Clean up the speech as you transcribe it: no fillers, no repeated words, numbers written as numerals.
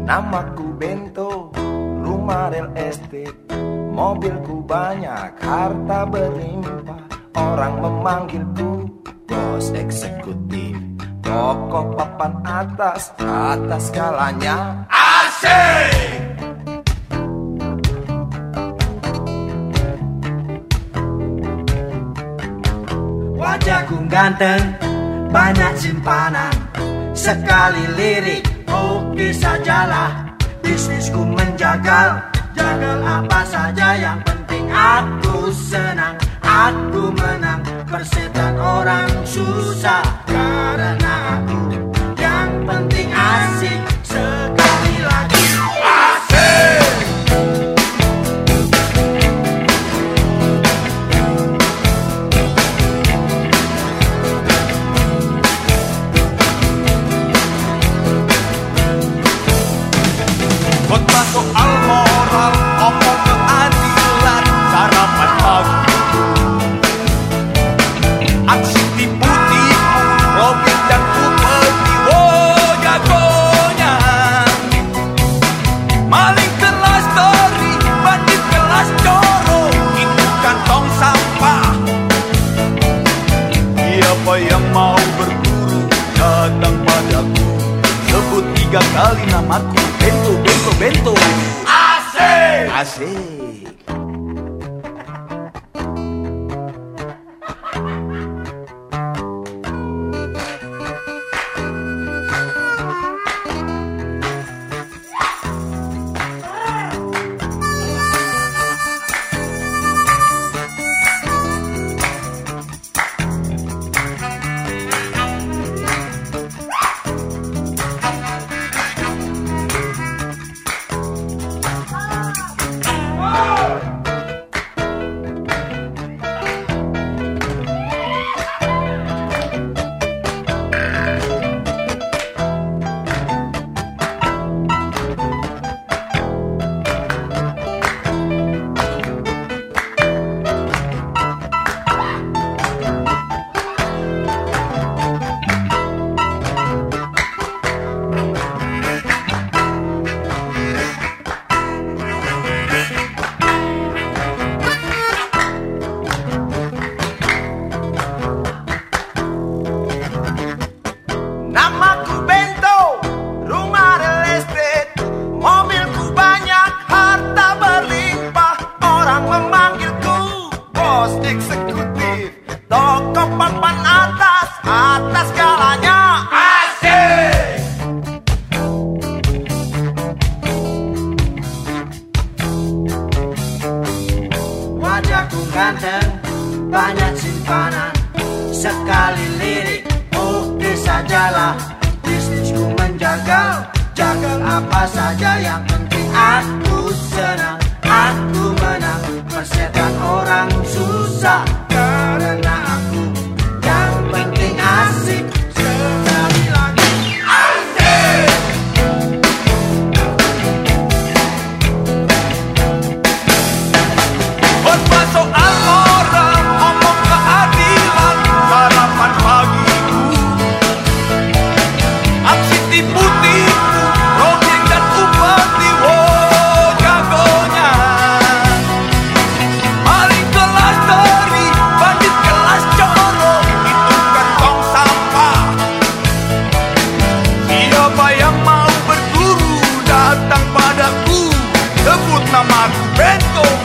Namaku Bento, rumah real estate, mobilku banyak, harta berlimpah. Orang memanggilku bos eksekutif, toko papan atas, atas skalanya asik. Wajahku ganteng, banyak simpanan, sekali lirik, oke sajalah. Bisnisku menjagal, jagal apa saja, yang penting aku senang, aku menang. Persetan orang susah, karena aku yang penting asik. Sekali lagi asik. Khotbah soal moral, omong keadilan, sarapan pagi, aksi tipu-tipu, Robin dan Upeti, oh jagonya. Maling kelas tori, bandit kelas coro, itu kantong sampah. Siapa yang mau berburu, datang padaku. Sebut 3 kali namaku, Bento, Bento, Bento. Asik! Asik. Namaku Bento, rumah real estate, mobilku banyak, harta berlimpah. Orang memanggilku bos eksekutif, toko papan atas, atas skalanya asik. Wajahku ganteng, banyak simpanan, sekali lirik, oke sajalah. Bisnisku menjagal, jagal apa saja, yang penting aku senang, aku menang. Persetan orang susah, karena aku yang penting asik. Sekali lagi asik. Khotbah soal moral, omong keadilan, sarapan pagiku, aksi tipu-tipu, Robin dan Upeti, oh jagonya. Maling kelas tori, bandit kelas coro, itu kantong sampah. Siapa yang mau berburu, datang padaku. Sebut namaku Bento,